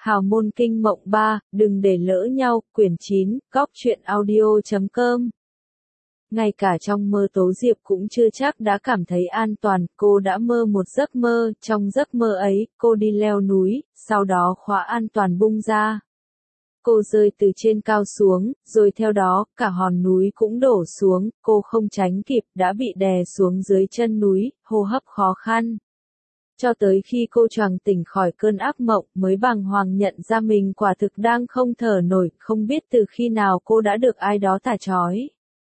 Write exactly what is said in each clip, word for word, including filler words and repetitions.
Hào môn kinh mộng ba, đừng để lỡ nhau, quyển chín, góc truyện audio chấm com. Ngay cả trong mơ Tố Diệp cũng chưa chắc đã cảm thấy an toàn, cô đã mơ một giấc mơ, trong giấc mơ ấy, cô đi leo núi, sau đó khóa an toàn bung ra. Cô rơi từ trên cao xuống, rồi theo đó, cả hòn núi cũng đổ xuống, cô không tránh kịp, đã bị đè xuống dưới chân núi, hô hấp khó khăn. Cho tới khi cô choàng tỉnh khỏi cơn ác mộng mới bàng hoàng nhận ra mình quả thực đang không thở nổi, không biết từ khi nào cô đã được ai đó thả trói.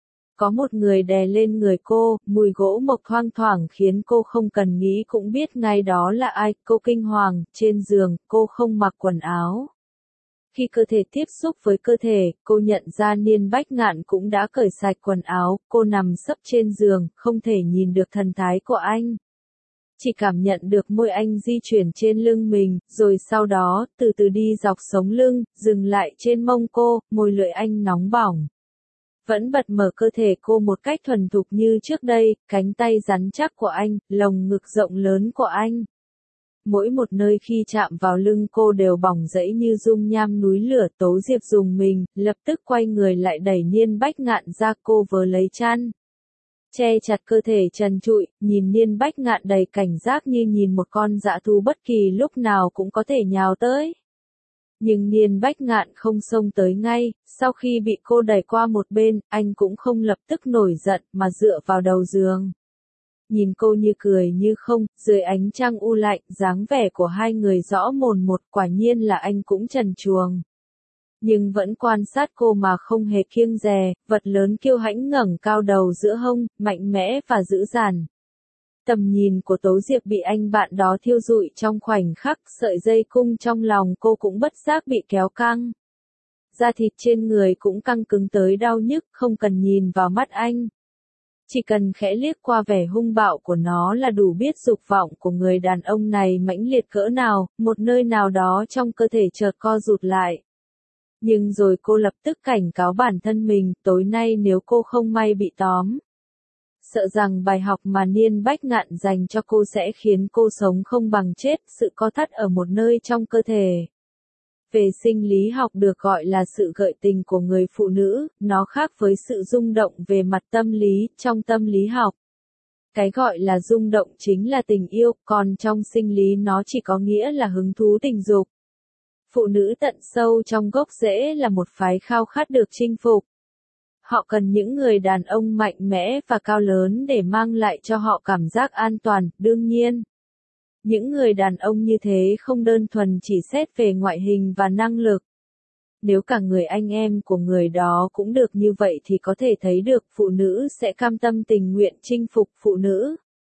Có một người đè lên người cô, mùi gỗ mộc thoang thoảng khiến cô không cần nghĩ cũng biết ngay đó là ai, cô kinh hoàng, trên giường, cô không mặc quần áo. Khi cơ thể tiếp xúc với cơ thể, cô nhận ra Niên Bách Ngạn cũng đã cởi sạch quần áo, cô nằm sấp trên giường, không thể nhìn được thần thái của anh. Chỉ cảm nhận được môi anh di chuyển trên lưng mình, rồi sau đó, từ từ đi dọc sống lưng, dừng lại trên mông cô, môi lưỡi anh nóng bỏng. Vẫn bật mở cơ thể cô một cách thuần thục như trước đây, cánh tay rắn chắc của anh, lồng ngực rộng lớn của anh. Mỗi một nơi khi chạm vào lưng cô đều bỏng rẫy như dung nham núi lửa. Tố Diệp dùng mình, lập tức quay người lại đẩy Niên Bách Ngạn ra, cô vớ lấy chăn. Che chặt cơ thể trần trụi, nhìn Niên Bách Ngạn đầy cảnh giác như nhìn một con dã thú bất kỳ lúc nào cũng có thể nhào tới. Nhưng Niên Bách Ngạn không xông tới ngay, sau khi bị cô đẩy qua một bên, anh cũng không lập tức nổi giận mà dựa vào đầu giường. Nhìn cô như cười như không, dưới ánh trăng u lạnh, dáng vẻ của hai người rõ mồn một, quả nhiên là anh cũng trần truồng. Nhưng vẫn quan sát cô mà không hề kiêng dè, vật lớn kiêu hãnh ngẩng cao đầu giữa hông, mạnh mẽ và dữ dằn. Tầm nhìn của Tố Diệp bị anh bạn đó thiêu rụi trong khoảnh khắc, sợi dây cung trong lòng cô cũng bất giác bị kéo căng. Da thịt trên người cũng căng cứng tới đau nhức, không cần nhìn vào mắt anh. Chỉ cần khẽ liếc qua vẻ hung bạo của nó là đủ biết dục vọng của người đàn ông này mãnh liệt cỡ nào, một nơi nào đó trong cơ thể chợt co rụt lại. Nhưng rồi cô lập tức cảnh cáo bản thân mình, tối nay nếu cô không may bị tóm. Sợ rằng bài học mà Niên Bách Ngạn dành cho cô sẽ khiến cô sống không bằng chết, sự co thắt ở một nơi trong cơ thể. Về sinh lý học được gọi là sự gợi tình của người phụ nữ, nó khác với sự rung động về mặt tâm lý, trong tâm lý học. Cái gọi là rung động chính là tình yêu, còn trong sinh lý nó chỉ có nghĩa là hứng thú tình dục. Phụ nữ tận sâu trong gốc rễ là một phái khao khát được chinh phục. Họ cần những người đàn ông mạnh mẽ và cao lớn để mang lại cho họ cảm giác an toàn, đương nhiên. Những người đàn ông như thế không đơn thuần chỉ xét về ngoại hình và năng lực. Nếu cả người anh em của người đó cũng được như vậy thì có thể thấy được phụ nữ sẽ cam tâm tình nguyện chinh phục phụ nữ.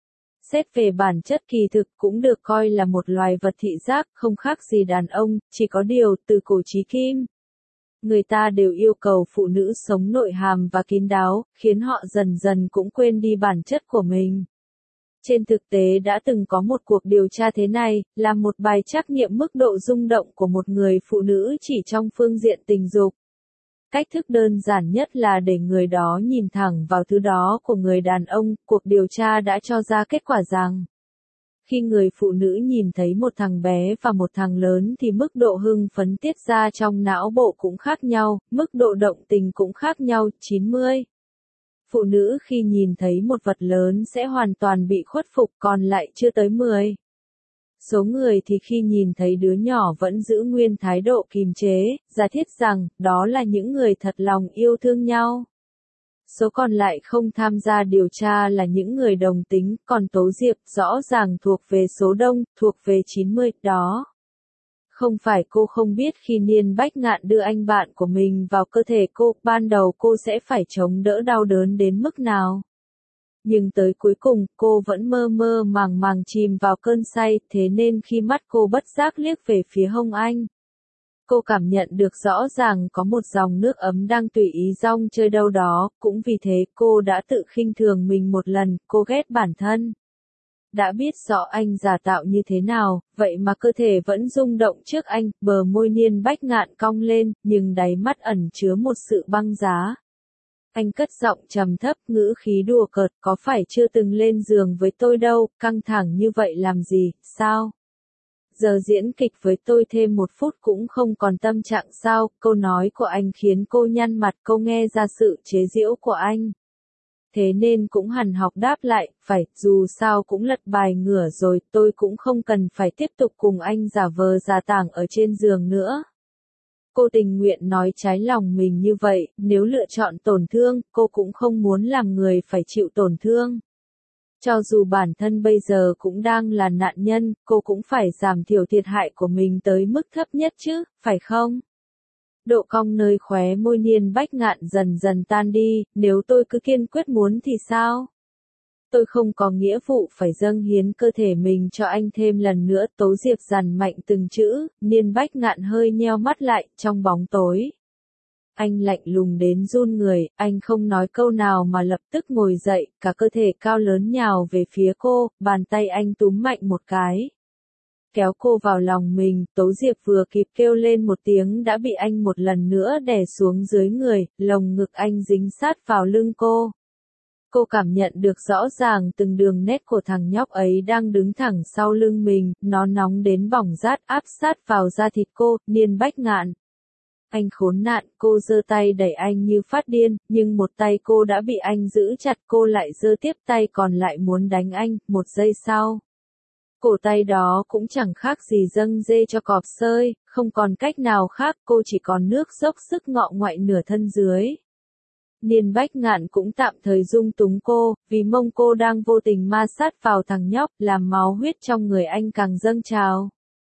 Xét về bản chất kỳ thực cũng được coi là một loài vật thị giác, không khác gì đàn ông, chỉ có điều từ cổ chí kim. Người ta đều yêu cầu phụ nữ sống nội hàm và kín đáo, khiến họ dần dần cũng quên đi bản chất của mình. Trên thực tế đã từng có một cuộc điều tra thế này, là một bài trắc nghiệm mức độ rung động của một người phụ nữ chỉ trong phương diện tình dục. Cách thức đơn giản nhất là để người đó nhìn thẳng vào thứ đó của người đàn ông, cuộc điều tra đã cho ra kết quả rằng khi người phụ nữ nhìn thấy một thằng bé và một thằng lớn thì mức độ hưng phấn tiết ra trong não bộ cũng khác nhau, mức độ động tình cũng khác nhau, chín mươi. Phụ nữ khi nhìn thấy một vật lớn sẽ hoàn toàn bị khuất phục, còn lại chưa tới mười. Số người thì khi nhìn thấy đứa nhỏ vẫn giữ nguyên thái độ kìm chế, giả thiết rằng, đó là những người thật lòng yêu thương nhau. Số còn lại không tham gia điều tra là những người đồng tính, còn Tố Diệp rõ ràng thuộc về số đông, thuộc về chín mươi, đó. Không phải cô không biết khi Niên Bách Ngạn đưa anh bạn của mình vào cơ thể cô, ban đầu cô sẽ phải chống đỡ đau đớn đến mức nào. Nhưng tới cuối cùng, cô vẫn mơ mơ màng màng chìm vào cơn say, thế nên khi mắt cô bất giác liếc về phía hông anh. Cô cảm nhận được rõ ràng có một dòng nước ấm đang tùy ý dong chơi đâu đó, cũng vì thế cô đã tự khinh thường mình một lần, cô ghét bản thân. Đã biết rõ anh giả tạo như thế nào, vậy mà cơ thể vẫn rung động trước anh, bờ môi Niên Bách Ngạn cong lên, nhưng đáy mắt ẩn chứa một sự băng giá. Anh cất giọng trầm thấp, ngữ khí đùa cợt, có phải chưa từng lên giường với tôi đâu, căng thẳng như vậy làm gì, sao? Giờ diễn kịch với tôi thêm một phút cũng không còn tâm trạng sao? Câu nói của anh khiến cô nhăn mặt, cô nghe ra sự chế giễu của anh. Thế nên cũng hằn học đáp lại, phải, dù sao cũng lật bài ngửa rồi, tôi cũng không cần phải tiếp tục cùng anh giả vờ giả tảng ở trên giường nữa. Cô tình nguyện nói trái lòng mình như vậy, nếu lựa chọn tổn thương, cô cũng không muốn làm người phải chịu tổn thương. Cho dù bản thân bây giờ cũng đang là nạn nhân, cô cũng phải giảm thiểu thiệt hại của mình tới mức thấp nhất chứ, phải không? Độ cong nơi khóe môi Niên Bách Ngạn dần dần tan đi, nếu tôi cứ kiên quyết muốn thì sao? Tôi không có nghĩa vụ phải dâng hiến cơ thể mình cho anh thêm lần nữa. Tố Diệp dằn mạnh từng chữ, Niên Bách Ngạn hơi nheo mắt lại, trong bóng tối. Anh lạnh lùng đến run người, anh không nói câu nào mà lập tức ngồi dậy, cả cơ thể cao lớn nhào về phía cô, bàn tay anh túm mạnh một cái. Kéo cô vào lòng mình, Tố Diệp vừa kịp kêu lên một tiếng đã bị anh một lần nữa đè xuống dưới người, lồng ngực anh dính sát vào lưng cô. Cô cảm nhận được rõ ràng từng đường nét của thằng nhóc ấy đang đứng thẳng sau lưng mình, nó nóng đến bỏng rát áp sát vào da thịt cô. Niên Bách Ngạn. Anh khốn nạn, cô giơ tay đẩy anh như phát điên, nhưng một tay cô đã bị anh giữ chặt, cô lại giơ tiếp tay còn lại muốn đánh anh. Một giây sau, cổ tay đó cũng chẳng khác gì dâng dê cho cọp sơi, không còn cách nào khác, cô chỉ còn nước dốc sức ngọ ngoại nửa thân dưới. Niên Bách Ngạn cũng tạm thời dung túng cô, vì mông cô đang vô tình ma sát vào thằng nhóc, làm máu huyết trong người anh càng dâng trào.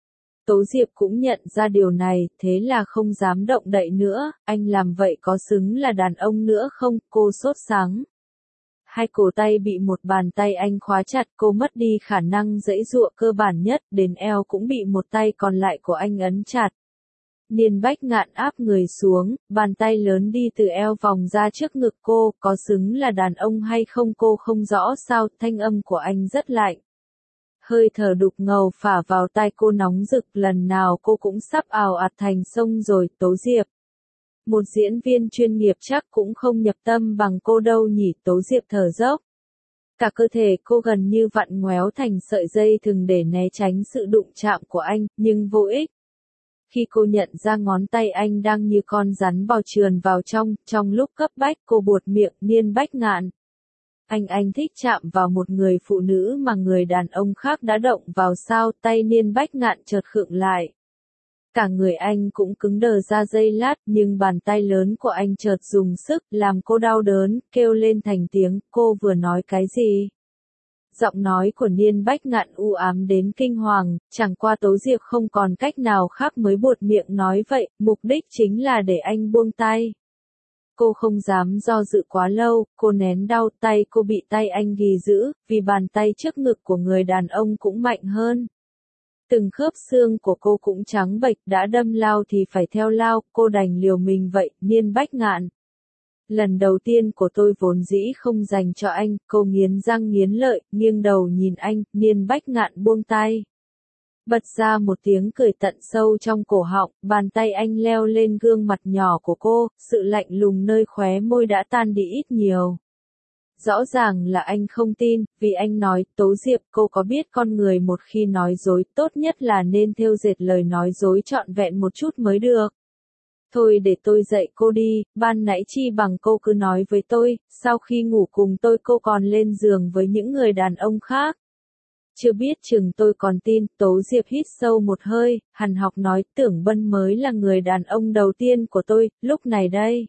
Tố Diệp cũng nhận ra điều này, thế là không dám động đậy nữa, anh làm vậy có xứng là đàn ông nữa không? Cô sốt sắng. Hai cổ tay bị một bàn tay anh khóa chặt, cô mất đi khả năng giãy giụa cơ bản nhất, đến eo cũng bị một tay còn lại của anh ấn chặt. Niên Bách Ngạn áp người xuống, bàn tay lớn đi từ eo vòng ra trước ngực cô, có xứng là đàn ông hay không cô không rõ sao, thanh âm của anh rất lạnh. Hơi thở đục ngầu phả vào tai cô nóng rực, lần nào cô cũng sắp ào ạt thành sông rồi. Tố Diệp. Một diễn viên chuyên nghiệp chắc cũng không nhập tâm bằng cô đâu nhỉ. Tố Diệp thở dốc. Cả cơ thể cô gần như vặn ngoéo thành sợi dây thừng để né tránh sự đụng chạm của anh, nhưng vô ích. Khi cô nhận ra ngón tay anh đang như con rắn bò trườn vào trong, trong lúc cấp bách cô buột miệng. Niên Bách Ngạn. Anh anh thích chạm vào một người phụ nữ mà người đàn ông khác đã động vào sao? Tay Niên Bách Ngạn chợt khựng lại. Cả người anh cũng cứng đờ ra giây lát, nhưng bàn tay lớn của anh chợt dùng sức, làm cô đau đớn, kêu lên thành tiếng. Cô vừa nói cái gì? Giọng nói của Niên Bách Ngạn u ám đến kinh hoàng, chẳng qua Tố Diệp không còn cách nào khác mới buột miệng nói vậy, mục đích chính là để anh buông tay. Cô không dám do dự quá lâu, cô nén đau, tay cô bị tay anh ghì giữ, vì bàn tay trước ngực của người đàn ông cũng mạnh hơn. Từng khớp xương của cô cũng trắng bệch, đã đâm lao thì phải theo lao, cô đành liều mình vậy. Niên Bách Ngạn. Lần đầu tiên của tôi vốn dĩ không dành cho anh, cô nghiến răng nghiến lợi, nghiêng đầu nhìn anh. Niên Bách Ngạn buông tay. Bật ra một tiếng cười tận sâu trong cổ họng, bàn tay anh leo lên gương mặt nhỏ của cô, sự lạnh lùng nơi khóe môi đã tan đi ít nhiều. Rõ ràng là anh không tin, vì anh nói. Tố Diệp, cô có biết con người một khi nói dối, tốt nhất là nên thêu dệt lời nói dối trọn vẹn một chút mới được. Thôi để tôi dạy cô đi, ban nãy chi bằng cô cứ nói với tôi, sau khi ngủ cùng tôi cô còn lên giường với những người đàn ông khác. Chưa biết chừng tôi còn tin. Tố Diệp hít sâu một hơi, hằn học nói, Tưởng Bân mới là người đàn ông đầu tiên của tôi, lúc này đây.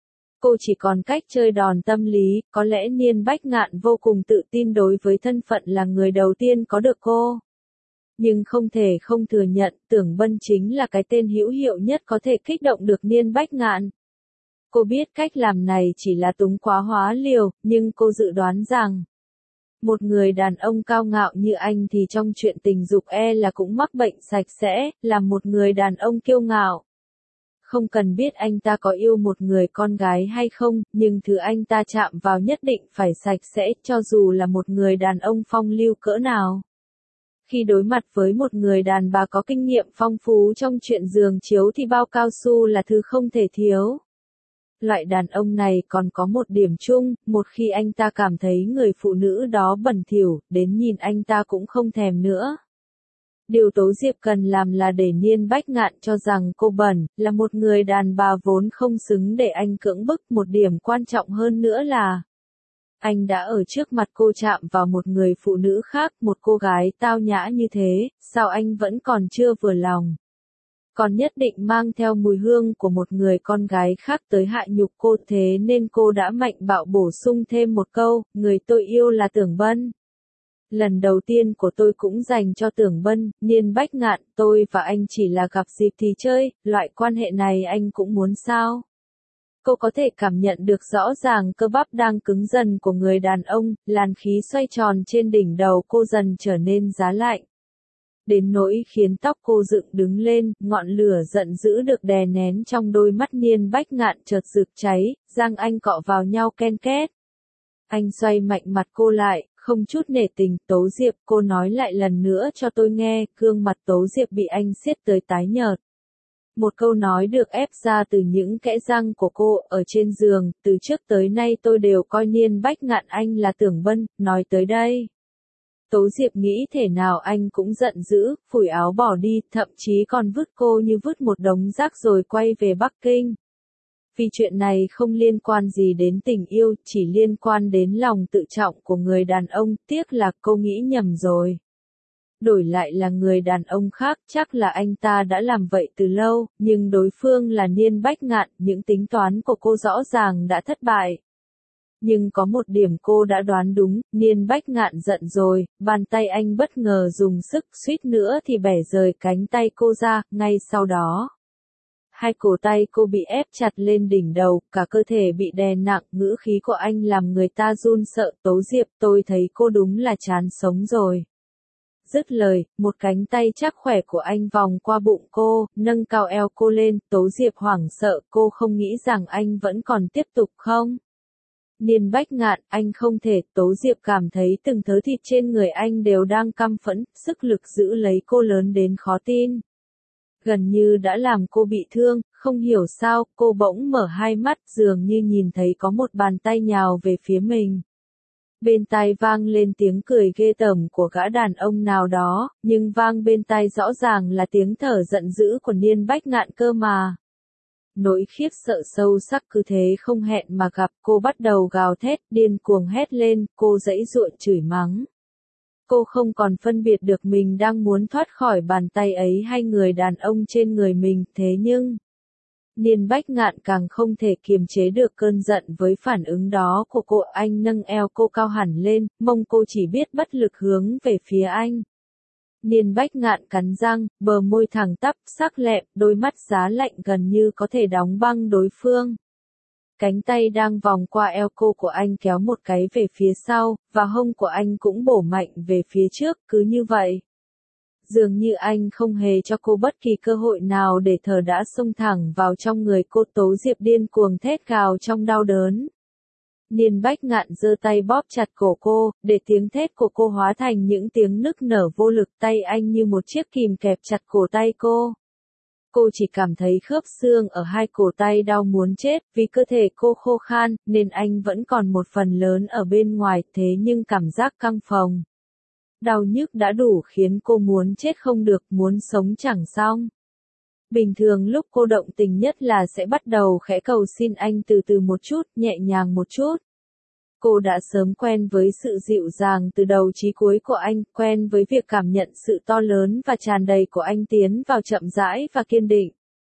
Cô chỉ còn cách chơi đòn tâm lý, có lẽ Niên Bách Ngạn vô cùng tự tin đối với thân phận là người đầu tiên có được cô. Nhưng không thể không thừa nhận, Tưởng Bân chính là cái tên hữu hiệu nhất có thể kích động được Niên Bách Ngạn. Cô biết cách làm này chỉ là túng quá hóa liều, nhưng cô dự đoán rằng một người đàn ông cao ngạo như anh thì trong chuyện tình dục e là cũng mắc bệnh sạch sẽ, là một người đàn ông kiêu ngạo. Không cần biết anh ta có yêu một người con gái hay không, nhưng thứ anh ta chạm vào nhất định phải sạch sẽ, cho dù là một người đàn ông phong lưu cỡ nào. Khi đối mặt với một người đàn bà có kinh nghiệm phong phú trong chuyện giường chiếu thì bao cao su là thứ không thể thiếu. Loại đàn ông này còn có một điểm chung, một khi anh ta cảm thấy người phụ nữ đó bẩn thỉu, đến nhìn anh ta cũng không thèm nữa. Điều Tố Diệp cần làm là để Niên Bách Ngạn cho rằng cô bẩn, là một người đàn bà vốn không xứng để anh cưỡng bức. Một điểm quan trọng hơn nữa là anh đã ở trước mặt cô chạm vào một người phụ nữ khác, một cô gái tao nhã như thế, sao anh vẫn còn chưa vừa lòng? Còn nhất định mang theo mùi hương của một người con gái khác tới hạ nhục cô, thế nên cô đã mạnh bạo bổ sung thêm một câu, người tôi yêu là Tưởng Bân. Lần đầu tiên của tôi cũng dành cho Tưởng Bân, Niên Bách Ngạn, tôi và anh chỉ là gặp dịp thì chơi, loại quan hệ này anh cũng muốn sao? Cô có thể cảm nhận được rõ ràng cơ bắp đang cứng dần của người đàn ông, làn khí xoay tròn trên đỉnh đầu cô dần trở nên giá lạnh. Đến nỗi khiến tóc cô dựng đứng lên, ngọn lửa giận dữ được đè nén trong đôi mắt Niên Bách Ngạn chợt rực cháy, răng anh cọ vào nhau ken két. Anh xoay mạnh mặt cô lại, không chút nể tình, Tố Diệp, cô nói lại lần nữa cho tôi nghe, gương mặt Tố Diệp bị anh siết tới tái nhợt. Một câu nói được ép ra từ những kẽ răng của cô, ở trên giường, từ trước tới nay tôi đều coi Niên Bách Ngạn anh là Tưởng Bân, nói tới đây. Tố Diệp nghĩ thể nào anh cũng giận dữ, phủi áo bỏ đi, thậm chí còn vứt cô như vứt một đống rác rồi quay về Bắc Kinh. Vì chuyện này không liên quan gì đến tình yêu, chỉ liên quan đến lòng tự trọng của người đàn ông, tiếc là cô nghĩ nhầm rồi. Đổi lại là người đàn ông khác, chắc là anh ta đã làm vậy từ lâu, nhưng đối phương là Niên Bách Ngạn, những tính toán của cô rõ ràng đã thất bại. Nhưng có một điểm cô đã đoán đúng, Niên Bách Ngạn giận rồi, bàn tay anh bất ngờ dùng sức, suýt nữa thì bẻ rời cánh tay cô ra, ngay sau đó. Hai cổ tay cô bị ép chặt lên đỉnh đầu, cả cơ thể bị đè nặng, ngữ khí của anh làm người ta run sợ. Tố Diệp, tôi thấy cô đúng là chán sống rồi. Dứt lời, một cánh tay chắc khỏe của anh vòng qua bụng cô, nâng cao eo cô lên. Tố Diệp hoảng sợ, cô không nghĩ rằng anh vẫn còn tiếp tục không? Niên Bách Ngạn, anh không thể. Tố Diệp cảm thấy từng thớ thịt trên người anh đều đang căm phẫn, sức lực giữ lấy cô lớn đến khó tin. Gần như đã làm cô bị thương, không hiểu sao, cô bỗng mở hai mắt, dường như nhìn thấy có một bàn tay nhào về phía mình. Bên tai vang lên tiếng cười ghê tởm của gã đàn ông nào đó, nhưng vang bên tai rõ ràng là tiếng thở giận dữ của Niên Bách Ngạn cơ mà. Nỗi khiếp sợ sâu sắc cứ thế không hẹn mà gặp, cô bắt đầu gào thét, điên cuồng hét lên, cô giãy giụa chửi mắng. Cô không còn phân biệt được mình đang muốn thoát khỏi bàn tay ấy hay người đàn ông trên người mình, thế nhưng Niên Bách Ngạn càng không thể kiềm chế được cơn giận với phản ứng đó của cô. Anh nâng eo cô cao hẳn lên, mông cô chỉ biết bất lực hướng về phía anh. Niên Bách Ngạn cắn răng, bờ môi thẳng tắp, sắc lẹm, đôi mắt giá lạnh gần như có thể đóng băng đối phương. Cánh tay đang vòng qua eo cô của anh kéo một cái về phía sau, và hông của anh cũng bổ mạnh về phía trước, cứ như vậy. Dường như anh không hề cho cô bất kỳ cơ hội nào để thở đã xông thẳng vào trong người cô. Tố Diệp điên cuồng thét gào trong đau đớn. Niên Bách Ngạn giơ tay bóp chặt cổ cô, để tiếng thét của cô hóa thành những tiếng nức nở vô lực. Tay anh như một chiếc kìm kẹp chặt cổ tay cô. Cô chỉ cảm thấy khớp xương ở hai cổ tay đau muốn chết, vì cơ thể cô khô khan, nên anh vẫn còn một phần lớn ở bên ngoài, thế nhưng cảm giác căng phồng. Đau nhức đã đủ khiến cô muốn chết không được, muốn sống chẳng xong. Bình thường lúc cô động tình nhất là sẽ bắt đầu khẽ cầu xin anh từ từ một chút, nhẹ nhàng một chút. Cô đã sớm quen với sự dịu dàng từ đầu chí cuối của anh, quen với việc cảm nhận sự to lớn và tràn đầy của anh tiến vào chậm rãi và kiên định.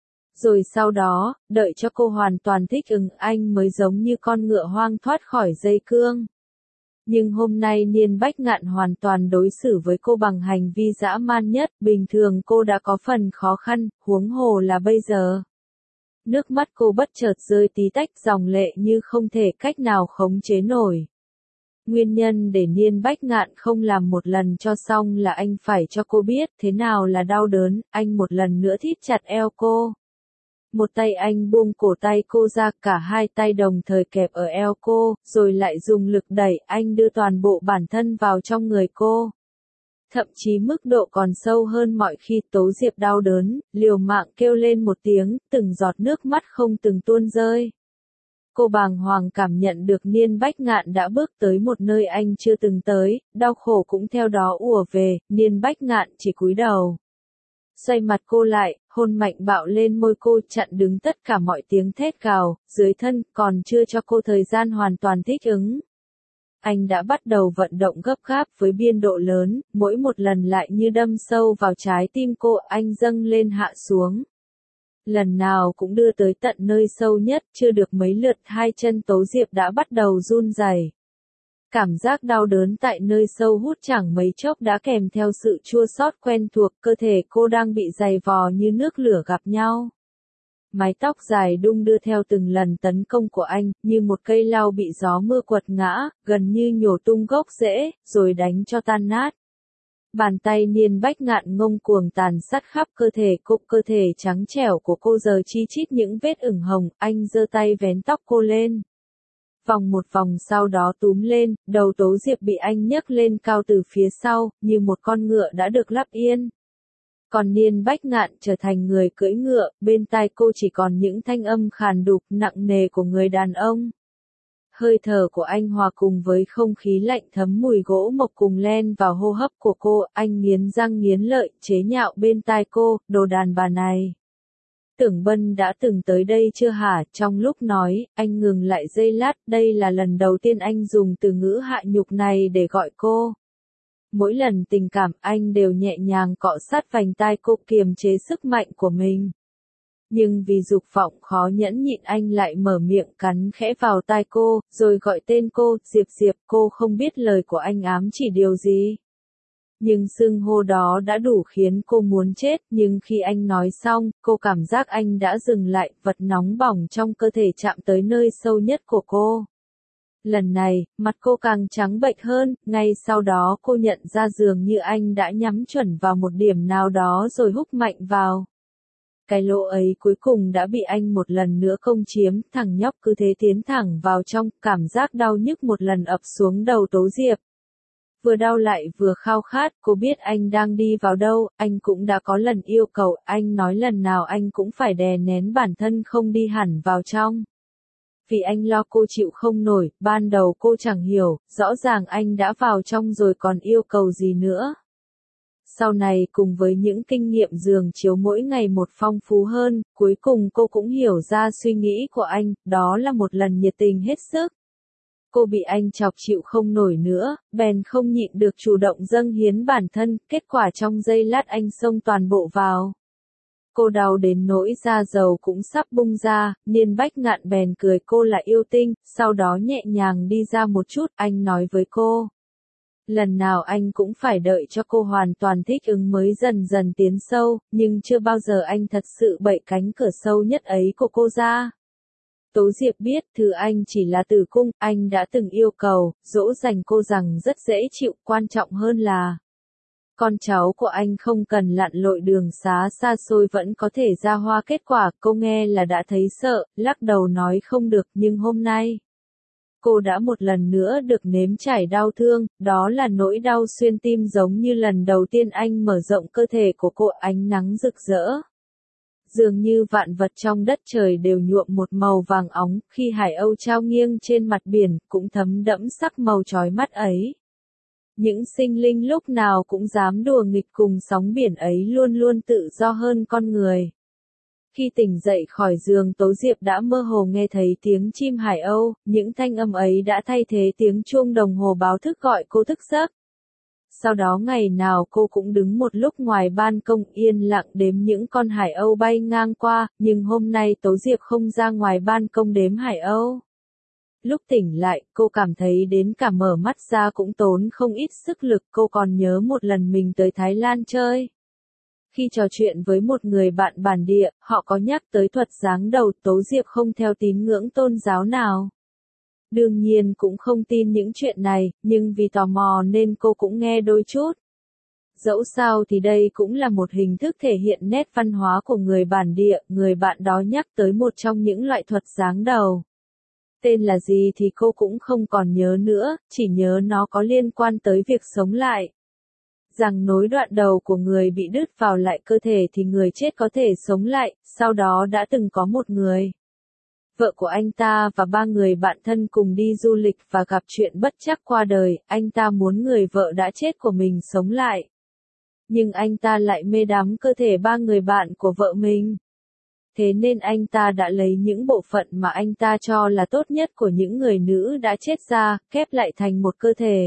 Rồi sau đó, đợi cho cô hoàn toàn thích ứng, anh mới giống như con ngựa hoang thoát khỏi dây cương. Nhưng hôm nay Niên Bách Ngạn hoàn toàn đối xử với cô bằng hành vi dã man nhất, bình thường cô đã có phần khó khăn, huống hồ là bây giờ. Nước mắt cô bất chợt rơi tí tách, dòng lệ như không thể cách nào khống chế nổi. Nguyên nhân để Niên Bách Ngạn không làm một lần cho xong là anh phải cho cô biết thế nào là đau đớn. Anh một lần nữa thít chặt eo cô. Một tay anh buông cổ tay cô ra, cả hai tay đồng thời kẹp ở eo cô, rồi lại dùng lực đẩy. Anh đưa toàn bộ bản thân vào trong người cô. Thậm chí mức độ còn sâu hơn mọi khi. Tố Diệp đau đớn, liều mạng kêu lên một tiếng, từng giọt nước mắt không từng tuôn rơi. Cô bàng hoàng cảm nhận được Niên Bách Ngạn đã bước tới một nơi anh chưa từng tới, đau khổ cũng theo đó ùa về, Niên Bách Ngạn chỉ cúi đầu. Xoay mặt cô lại, hôn mạnh bạo lên môi cô, chặn đứng tất cả mọi tiếng thét gào, dưới thân, còn chưa cho cô thời gian hoàn toàn thích ứng. Anh đã bắt đầu vận động gấp gáp với biên độ lớn, mỗi một lần lại như đâm sâu vào trái tim cô, anh dâng lên hạ xuống. Lần nào cũng đưa tới tận nơi sâu nhất, chưa được mấy lượt hai chân Tố Diệp đã bắt đầu run rẩy. Cảm giác đau đớn tại nơi sâu hút chẳng mấy chốc đã kèm theo sự chua xót quen thuộc, cơ thể cô đang bị dày vò như nước lửa gặp nhau. Mái tóc dài đung đưa theo từng lần tấn công của anh, như một cây lau bị gió mưa quật ngã, gần như nhổ tung gốc rễ, rồi đánh cho tan nát. Bàn tay Niên Bách Ngạn ngông cuồng tàn sát khắp cơ thể cô, cơ thể trắng trẻo của cô giờ chi chít những vết ửng hồng, anh giơ tay vén tóc cô lên. Vòng một vòng sau đó túm lên, đầu Tố Diệp bị anh nhấc lên cao từ phía sau, như một con ngựa đã được lắp yên. Còn Niên Bách Ngạn trở thành người cưỡi ngựa, bên tai cô chỉ còn những thanh âm khàn đục nặng nề của người đàn ông. Hơi thở của anh hòa cùng với không khí lạnh thấm mùi gỗ mộc cùng len vào hô hấp của cô, anh nghiến răng nghiến lợi, chế nhạo bên tai cô, đồ đàn bà này. Tưởng Bân đã từng tới đây chưa hả? Trong lúc nói, anh ngừng lại giây lát, đây là lần đầu tiên anh dùng từ ngữ hạ nhục này để gọi cô. Mỗi lần tình cảm anh đều nhẹ nhàng cọ sát vành tai cô kiềm chế sức mạnh của mình. Nhưng vì dục vọng khó nhẫn nhịn anh lại mở miệng cắn khẽ vào tai cô, rồi gọi tên cô, Diệp Diệp, cô không biết lời của anh ám chỉ điều gì. Nhưng xưng hô đó đã đủ khiến cô muốn chết, nhưng khi anh nói xong, cô cảm giác anh đã dừng lại, vật nóng bỏng trong cơ thể chạm tới nơi sâu nhất của cô. Lần này, mặt cô càng trắng bệch hơn, ngay sau đó cô nhận ra dường như anh đã nhắm chuẩn vào một điểm nào đó rồi húc mạnh vào. Cái lỗ ấy cuối cùng đã bị anh một lần nữa công chiếm, thằng nhóc cứ thế tiến thẳng vào trong, cảm giác đau nhức một lần ập xuống đầu Tố Diệp. Vừa đau lại vừa khao khát, cô biết anh đang đi vào đâu, anh cũng đã có lần yêu cầu, anh nói lần nào anh cũng phải đè nén bản thân không đi hẳn vào trong. Vì anh lo cô chịu không nổi, ban đầu cô chẳng hiểu, rõ ràng anh đã vào trong rồi còn yêu cầu gì nữa. Sau này cùng với những kinh nghiệm giường chiếu mỗi ngày một phong phú hơn, cuối cùng cô cũng hiểu ra suy nghĩ của anh, đó là một lần nhiệt tình hết sức. Cô bị anh chọc chịu không nổi nữa, bèn không nhịn được chủ động dâng hiến bản thân, kết quả trong giây lát anh xông toàn bộ vào. Cô đau đến nỗi da dầu cũng sắp bung ra, Niên Bách Ngạn bèn cười cô là yêu tinh, sau đó nhẹ nhàng đi ra một chút, anh nói với cô. Lần nào anh cũng phải đợi cho cô hoàn toàn thích ứng mới dần dần tiến sâu, nhưng chưa bao giờ anh thật sự bậy cánh cửa sâu nhất ấy của cô ra. Tố Diệp biết thứ anh chỉ là tử cung, anh đã từng yêu cầu, dỗ dành cô rằng rất dễ chịu, quan trọng hơn là con cháu của anh không cần lặn lội đường xá xa xôi vẫn có thể ra hoa kết quả, cô nghe là đã thấy sợ, lắc đầu nói không được, nhưng hôm nay cô đã một lần nữa được nếm trải đau thương, đó là nỗi đau xuyên tim giống như lần đầu tiên anh mở rộng cơ thể của cô, ánh nắng rực rỡ. Dường như vạn vật trong đất trời đều nhuộm một màu vàng óng, khi hải âu trao nghiêng trên mặt biển, cũng thấm đẫm sắc màu chói mắt ấy. Những sinh linh lúc nào cũng dám đùa nghịch cùng sóng biển ấy luôn luôn tự do hơn con người. Khi tỉnh dậy khỏi giường Tố Diệp đã mơ hồ nghe thấy tiếng chim hải âu, những thanh âm ấy đã thay thế tiếng chuông đồng hồ báo thức gọi cô thức giấc. Sau đó ngày nào cô cũng đứng một lúc ngoài ban công yên lặng đếm những con hải âu bay ngang qua, nhưng hôm nay Tố Diệp không ra ngoài ban công đếm hải âu. Lúc tỉnh lại, cô cảm thấy đến cả mở mắt ra cũng tốn không ít sức lực, cô còn nhớ một lần mình tới Thái Lan chơi. Khi trò chuyện với một người bạn bản địa, họ có nhắc tới thuật giáng đầu, Tố Diệp không theo tín ngưỡng tôn giáo nào. Đương nhiên cũng không tin những chuyện này, nhưng vì tò mò nên cô cũng nghe đôi chút. Dẫu sao thì đây cũng là một hình thức thể hiện nét văn hóa của người bản địa, người bạn đó nhắc tới một trong những loại thuật giáng đầu. Tên là gì thì cô cũng không còn nhớ nữa, chỉ nhớ nó có liên quan tới việc sống lại. Rằng nối đoạn đầu của người bị đứt vào lại cơ thể thì người chết có thể sống lại, sau đó đã từng có một người. Vợ của anh ta và ba người bạn thân cùng đi du lịch và gặp chuyện bất trắc qua đời, anh ta muốn người vợ đã chết của mình sống lại. Nhưng anh ta lại mê đắm cơ thể ba người bạn của vợ mình. Thế nên anh ta đã lấy những bộ phận mà anh ta cho là tốt nhất của những người nữ đã chết ra, ghép lại thành một cơ thể.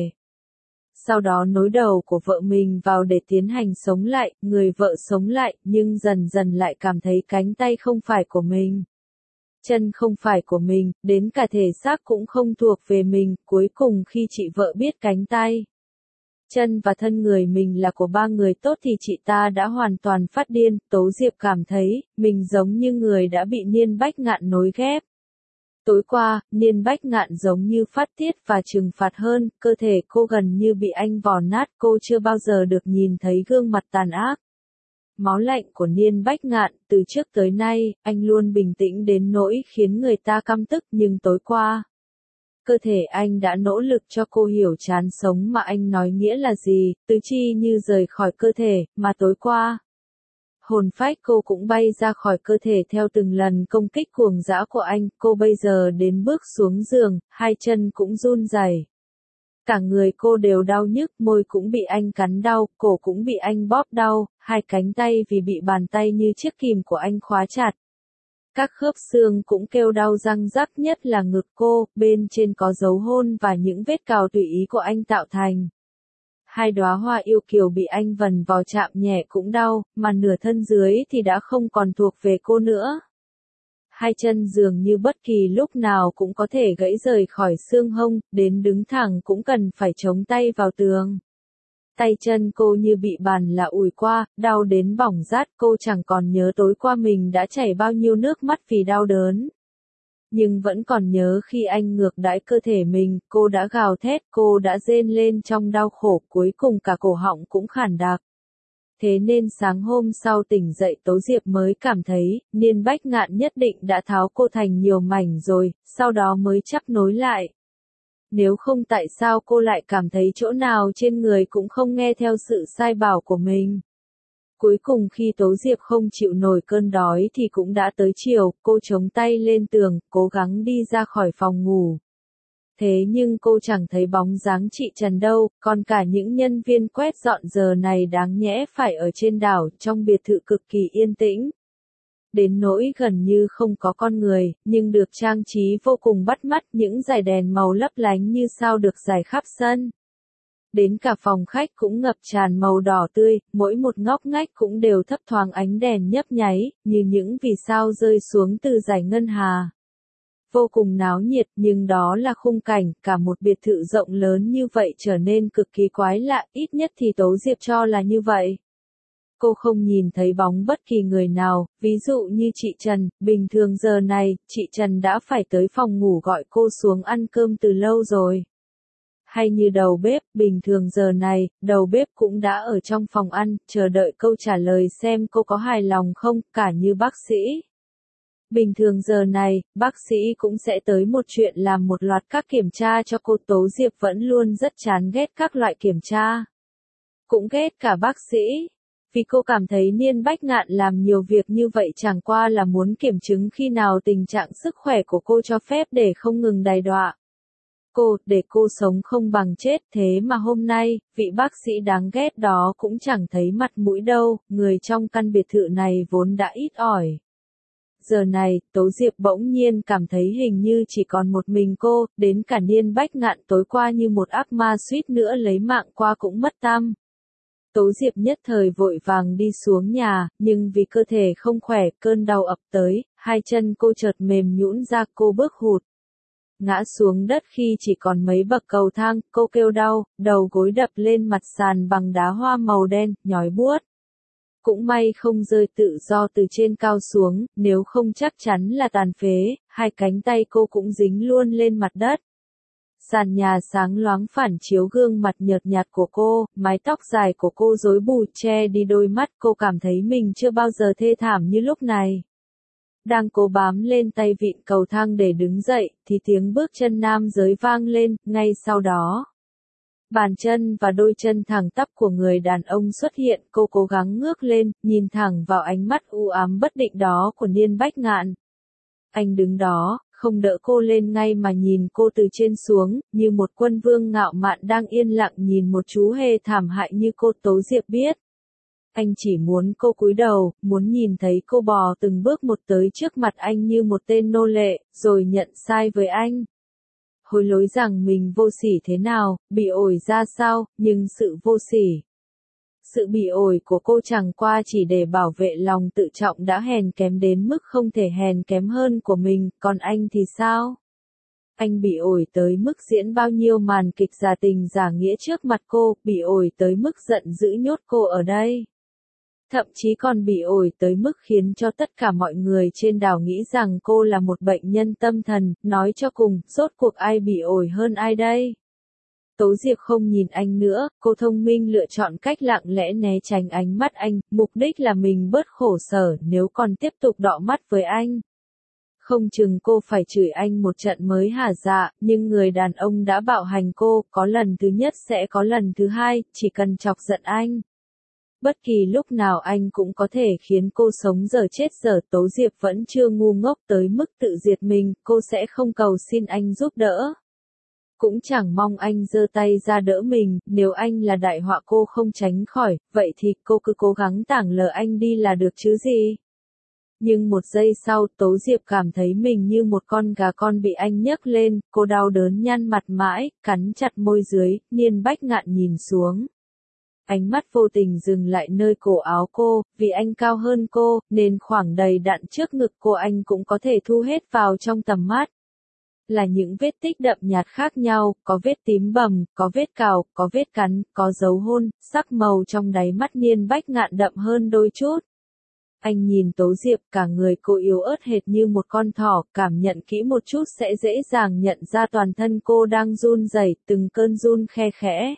Sau đó nối đầu của vợ mình vào để tiến hành sống lại, người vợ sống lại, nhưng dần dần lại cảm thấy cánh tay không phải của mình. Chân không phải của mình, đến cả thể xác cũng không thuộc về mình, cuối cùng khi chị vợ biết cánh tay, chân và thân người mình là của ba người tốt thì chị ta đã hoàn toàn phát điên. Tố Diệp cảm thấy, mình giống như người đã bị Niên Bách Ngạn nối ghép. Tối qua, Niên Bách Ngạn giống như phát tiết và trừng phạt hơn, cơ thể cô gần như bị anh vò nát, cô chưa bao giờ được nhìn thấy gương mặt tàn ác. Máu lạnh của Niên Bách Ngạn, từ trước tới nay, anh luôn bình tĩnh đến nỗi khiến người ta căm tức, nhưng tối qua, cơ thể anh đã nỗ lực cho cô hiểu chán sống mà anh nói nghĩa là gì, tứ chi như rời khỏi cơ thể, mà tối qua, hồn phách cô cũng bay ra khỏi cơ thể theo từng lần công kích cuồng dã của anh, cô bây giờ đến bước xuống giường, hai chân cũng run rẩy. Cả người cô đều đau nhức, môi cũng bị anh cắn đau, cổ cũng bị anh bóp đau, hai cánh tay vì bị bàn tay như chiếc kìm của anh khóa chặt. Các khớp xương cũng kêu đau răng rắc, nhất là ngực cô, bên trên có dấu hôn và những vết cào tùy ý của anh tạo thành. Hai đóa hoa yêu kiều bị anh vần vào chạm nhẹ cũng đau, mà nửa thân dưới thì đã không còn thuộc về cô nữa. Hai chân dường như bất kỳ lúc nào cũng có thể gãy rời khỏi xương hông, đến đứng thẳng cũng cần phải chống tay vào tường. Tay chân cô như bị bàn là ủi qua, đau đến bỏng rát, cô chẳng còn nhớ tối qua mình đã chảy bao nhiêu nước mắt vì đau đớn. Nhưng vẫn còn nhớ khi anh ngược đãi cơ thể mình, cô đã gào thét, cô đã rên lên trong đau khổ, cuối cùng cả cổ họng cũng khản đặc. Thế nên sáng hôm sau tỉnh dậy Tố Diệp mới cảm thấy, Niên Bách Ngạn nhất định đã tháo cô thành nhiều mảnh rồi, sau đó mới chắp nối lại. Nếu không tại sao cô lại cảm thấy chỗ nào trên người cũng không nghe theo sự sai bảo của mình. Cuối cùng khi Tố Diệp không chịu nổi cơn đói thì cũng đã tới chiều, cô chống tay lên tường, cố gắng đi ra khỏi phòng ngủ. Thế nhưng cô chẳng thấy bóng dáng chị Trần đâu, còn cả những nhân viên quét dọn giờ này đáng nhẽ phải ở trên đảo, trong biệt thự cực kỳ yên tĩnh. Đến nỗi gần như không có con người, nhưng được trang trí vô cùng bắt mắt, những dải đèn màu lấp lánh như sao được rải khắp sân. Đến cả phòng khách cũng ngập tràn màu đỏ tươi, mỗi một ngóc ngách cũng đều thấp thoáng ánh đèn nhấp nháy, như những vì sao rơi xuống từ dải ngân hà. Vô cùng náo nhiệt, nhưng đó là khung cảnh, cả một biệt thự rộng lớn như vậy trở nên cực kỳ quái lạ, ít nhất thì Tố Diệp cho là như vậy. Cô không nhìn thấy bóng bất kỳ người nào, ví dụ như chị Trần, bình thường giờ này, chị Trần đã phải tới phòng ngủ gọi cô xuống ăn cơm từ lâu rồi. Hay như đầu bếp, bình thường giờ này, đầu bếp cũng đã ở trong phòng ăn, chờ đợi câu trả lời xem cô có hài lòng không, cả như bác sĩ. Bình thường giờ này, bác sĩ cũng sẽ tới một chuyện làm một loạt các kiểm tra cho cô. Tố Diệp vẫn luôn rất chán ghét các loại kiểm tra. Cũng ghét cả bác sĩ. Vì cô cảm thấy Niên Bách Ngạn làm nhiều việc như vậy chẳng qua là muốn kiểm chứng khi nào tình trạng sức khỏe của cô cho phép để không ngừng đày đọa cô, để cô sống không bằng chết. Thế mà hôm nay, vị bác sĩ đáng ghét đó cũng chẳng thấy mặt mũi đâu, người trong căn biệt thự này vốn đã ít ỏi. Giờ này, Tố Diệp bỗng nhiên cảm thấy hình như chỉ còn một mình cô, đến cả Niên Bách Ngạn tối qua như một ác ma suýt nữa lấy mạng qua cũng mất tăm. Tố Diệp nhất thời vội vàng đi xuống nhà, nhưng vì cơ thể không khỏe, cơn đau ập tới, hai chân cô chợt mềm nhũn ra, cô bước hụt ngã xuống đất khi chỉ còn mấy bậc cầu thang, cô kêu đau, đầu gối đập lên mặt sàn bằng đá hoa màu đen, nhói buốt. Cũng may không rơi tự do từ trên cao xuống, nếu không chắc chắn là tàn phế, hai cánh tay cô cũng dính luôn lên mặt đất. Sàn nhà sáng loáng phản chiếu gương mặt nhợt nhạt của cô, mái tóc dài của cô rối bù che đi đôi mắt, cô cảm thấy mình chưa bao giờ thê thảm như lúc này. Đang cố bám lên tay vịn cầu thang để đứng dậy, thì tiếng bước chân nam giới vang lên, ngay sau đó. Bàn chân và đôi chân thẳng tắp của người đàn ông xuất hiện, cô cố gắng ngước lên, nhìn thẳng vào ánh mắt u ám bất định đó của Niên Bách Ngạn. Anh đứng đó, không đỡ cô lên ngay mà nhìn cô từ trên xuống, như một quân vương ngạo mạn đang yên lặng nhìn một chú hề thảm hại như cô. Tố Diệp biết. Anh chỉ muốn cô cúi đầu, muốn nhìn thấy cô bò từng bước một tới trước mặt anh như một tên nô lệ, rồi nhận sai với anh. Hối lỗi rằng mình vô sỉ thế nào, bị ổi ra sao, nhưng sự vô sỉ. Sự bị ổi của cô chẳng qua chỉ để bảo vệ lòng tự trọng đã hèn kém đến mức không thể hèn kém hơn của mình, còn anh thì sao? Anh bị ổi tới mức diễn bao nhiêu màn kịch giả tình giả nghĩa trước mặt cô, bị ổi tới mức giận dữ nhốt cô ở đây. Thậm chí còn bị ổi tới mức khiến cho tất cả mọi người trên đảo nghĩ rằng cô là một bệnh nhân tâm thần, nói cho cùng, rốt cuộc ai bị ổi hơn ai đây? Tố Diệp không nhìn anh nữa, cô thông minh lựa chọn cách lặng lẽ né tránh ánh mắt anh, mục đích là mình bớt khổ sở nếu còn tiếp tục đọ mắt với anh. Không chừng cô phải chửi anh một trận mới hả dạ, nhưng người đàn ông đã bạo hành cô, có lần thứ nhất sẽ có lần thứ hai, chỉ cần chọc giận anh. Bất kỳ lúc nào anh cũng có thể khiến cô sống giờ chết giờ. Tố Diệp vẫn chưa ngu ngốc tới mức tự diệt mình, cô sẽ không cầu xin anh giúp đỡ. Cũng chẳng mong anh giơ tay ra đỡ mình, nếu anh là đại họa cô không tránh khỏi, vậy thì cô cứ cố gắng tảng lờ anh đi là được chứ gì. Nhưng một giây sau, Tố Diệp cảm thấy mình như một con gà con bị anh nhấc lên, cô đau đớn nhăn mặt mãi, cắn chặt môi dưới, Niên Bách Ngạn nhìn xuống. Ánh mắt vô tình dừng lại nơi cổ áo cô, vì anh cao hơn cô, nên khoảng đầy đặn trước ngực cô anh cũng có thể thu hết vào trong tầm mắt. Là những vết tích đậm nhạt khác nhau, có vết tím bầm, có vết cào, có vết cắn, có dấu hôn, sắc màu trong đáy mắt Niên Bách Ngạn đậm hơn đôi chút. Anh nhìn Tố Diệp, cả người cô yếu ớt hệt như một con thỏ, cảm nhận kỹ một chút sẽ dễ dàng nhận ra toàn thân cô đang run rẩy, từng cơn run khe khẽ.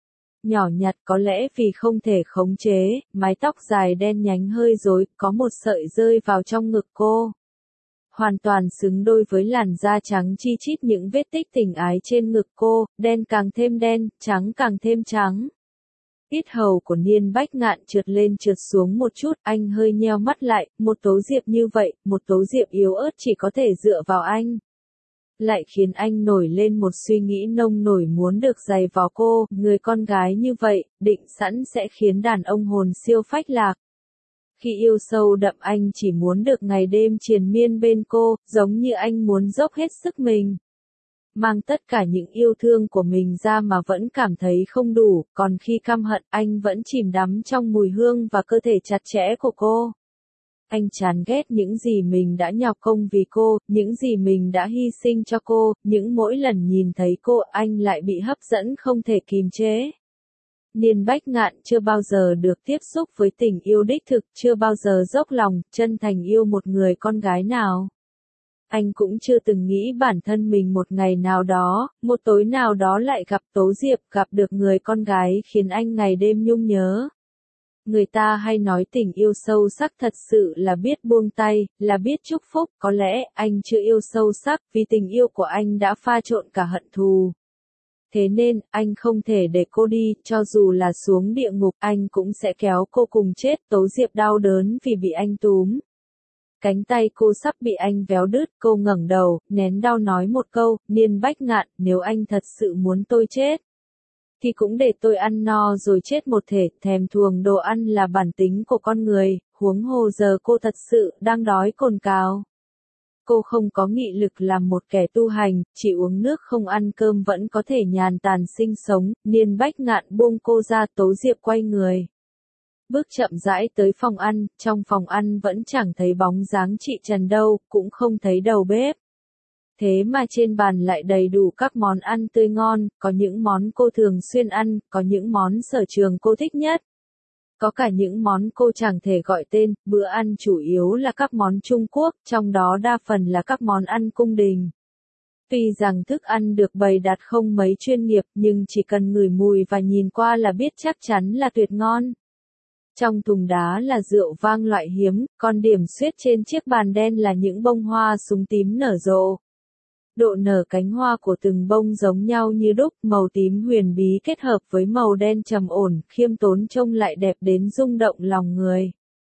Nhỏ nhặt, có lẽ vì không thể khống chế, mái tóc dài đen nhánh hơi rối, có một sợi rơi vào trong ngực cô. Hoàn toàn xứng đôi với làn da trắng chi chít những vết tích tình ái trên ngực cô, đen càng thêm đen, trắng càng thêm trắng. Yết hầu của Niên Bách Ngạn trượt lên trượt xuống một chút, anh hơi nheo mắt lại, một Tố Diệp như vậy, một Tố Diệp yếu ớt chỉ có thể dựa vào anh. Lại khiến anh nổi lên một suy nghĩ nông nổi muốn được giày vào cô, người con gái như vậy, định sẵn sẽ khiến đàn ông hồn siêu phách lạc. Khi yêu sâu đậm anh chỉ muốn được ngày đêm triền miên bên cô, giống như anh muốn dốc hết sức mình. Mang tất cả những yêu thương của mình ra mà vẫn cảm thấy không đủ, còn khi căm hận anh vẫn chìm đắm trong mùi hương và cơ thể chặt chẽ của cô. Anh chán ghét những gì mình đã nhọc công vì cô, những gì mình đã hy sinh cho cô, những mỗi lần nhìn thấy cô anh lại bị hấp dẫn không thể kìm chế. Niên Bách Ngạn chưa bao giờ được tiếp xúc với tình yêu đích thực, chưa bao giờ dốc lòng, chân thành yêu một người con gái nào. Anh cũng chưa từng nghĩ bản thân mình một ngày nào đó, một tối nào đó lại gặp Tố Diệp, gặp được người con gái khiến anh ngày đêm nhung nhớ. Người ta hay nói tình yêu sâu sắc thật sự là biết buông tay, là biết chúc phúc, có lẽ anh chưa yêu sâu sắc vì tình yêu của anh đã pha trộn cả hận thù. Thế nên, anh không thể để cô đi, cho dù là xuống địa ngục, anh cũng sẽ kéo cô cùng chết. Tố Diệp đau đớn vì bị anh túm. Cánh tay cô sắp bị anh véo đứt, cô ngẩng đầu, nén đau nói một câu, Niên Bách Ngạn, nếu anh thật sự muốn tôi chết, thì cũng để tôi ăn no rồi chết một thể, thèm thuồng đồ ăn là bản tính của con người, huống hồ giờ cô thật sự đang đói cồn cào. Cô không có nghị lực làm một kẻ tu hành, chỉ uống nước không ăn cơm vẫn có thể nhàn tản sinh sống. Niên Bách Ngạn buông cô ra. Tố Diệp quay người, bước chậm rãi tới phòng ăn, trong phòng ăn vẫn chẳng thấy bóng dáng chị Trần đâu, cũng không thấy đầu bếp. Thế mà trên bàn lại đầy đủ các món ăn tươi ngon, có những món cô thường xuyên ăn, có những món sở trường cô thích nhất. Có cả những món cô chẳng thể gọi tên, bữa ăn chủ yếu là các món Trung Quốc, trong đó đa phần là các món ăn cung đình. Tuy rằng thức ăn được bày đặt không mấy chuyên nghiệp, nhưng chỉ cần ngửi mùi và nhìn qua là biết chắc chắn là tuyệt ngon. Trong thùng đá là rượu vang loại hiếm, còn điểm xuyết trên chiếc bàn đen là những bông hoa súng tím nở rộ. Độ nở cánh hoa của từng bông giống nhau như đúc, màu tím huyền bí kết hợp với màu đen trầm ổn, khiêm tốn trông lại đẹp đến rung động lòng người.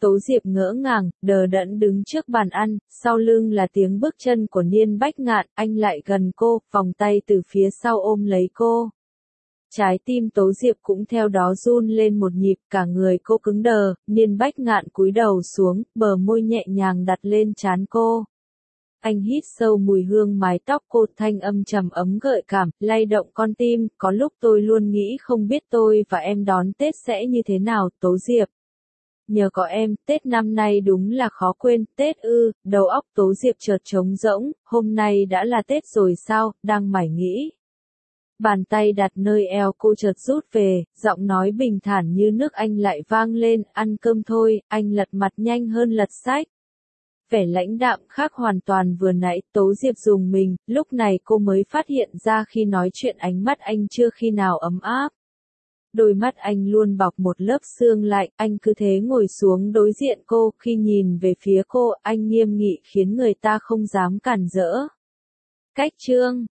Tố Diệp ngỡ ngàng, đờ đẫn đứng trước bàn ăn, sau lưng là tiếng bước chân của Niên Bách Ngạn, anh lại gần cô, vòng tay từ phía sau ôm lấy cô. Trái tim Tố Diệp cũng theo đó run lên một nhịp, cả người cô cứng đờ, Niên Bách Ngạn cúi đầu xuống, bờ môi nhẹ nhàng đặt lên trán cô. Anh hít sâu mùi hương mái tóc cô, thanh âm trầm ấm gợi cảm, lay động con tim, có lúc tôi luôn nghĩ không biết tôi và em đón Tết sẽ như thế nào, Tố Diệp. Nhờ có em, Tết năm nay đúng là khó quên, Tết ư, đầu óc Tố Diệp chợt trống rỗng, hôm nay đã là Tết rồi sao, đang mải nghĩ. Bàn tay đặt nơi eo cô chợt rút về, giọng nói bình thản như nước anh lại vang lên, ăn cơm thôi, anh lật mặt nhanh hơn lật sách. Vẻ lãnh đạm khác hoàn toàn vừa nãy, Tố Diệp rùng mình, lúc này cô mới phát hiện ra khi nói chuyện ánh mắt anh chưa khi nào ấm áp. Đôi mắt anh luôn bọc một lớp sương lạnh, anh cứ thế ngồi xuống đối diện cô, khi nhìn về phía cô, anh nghiêm nghị khiến người ta không dám cản rỡ. Cách chương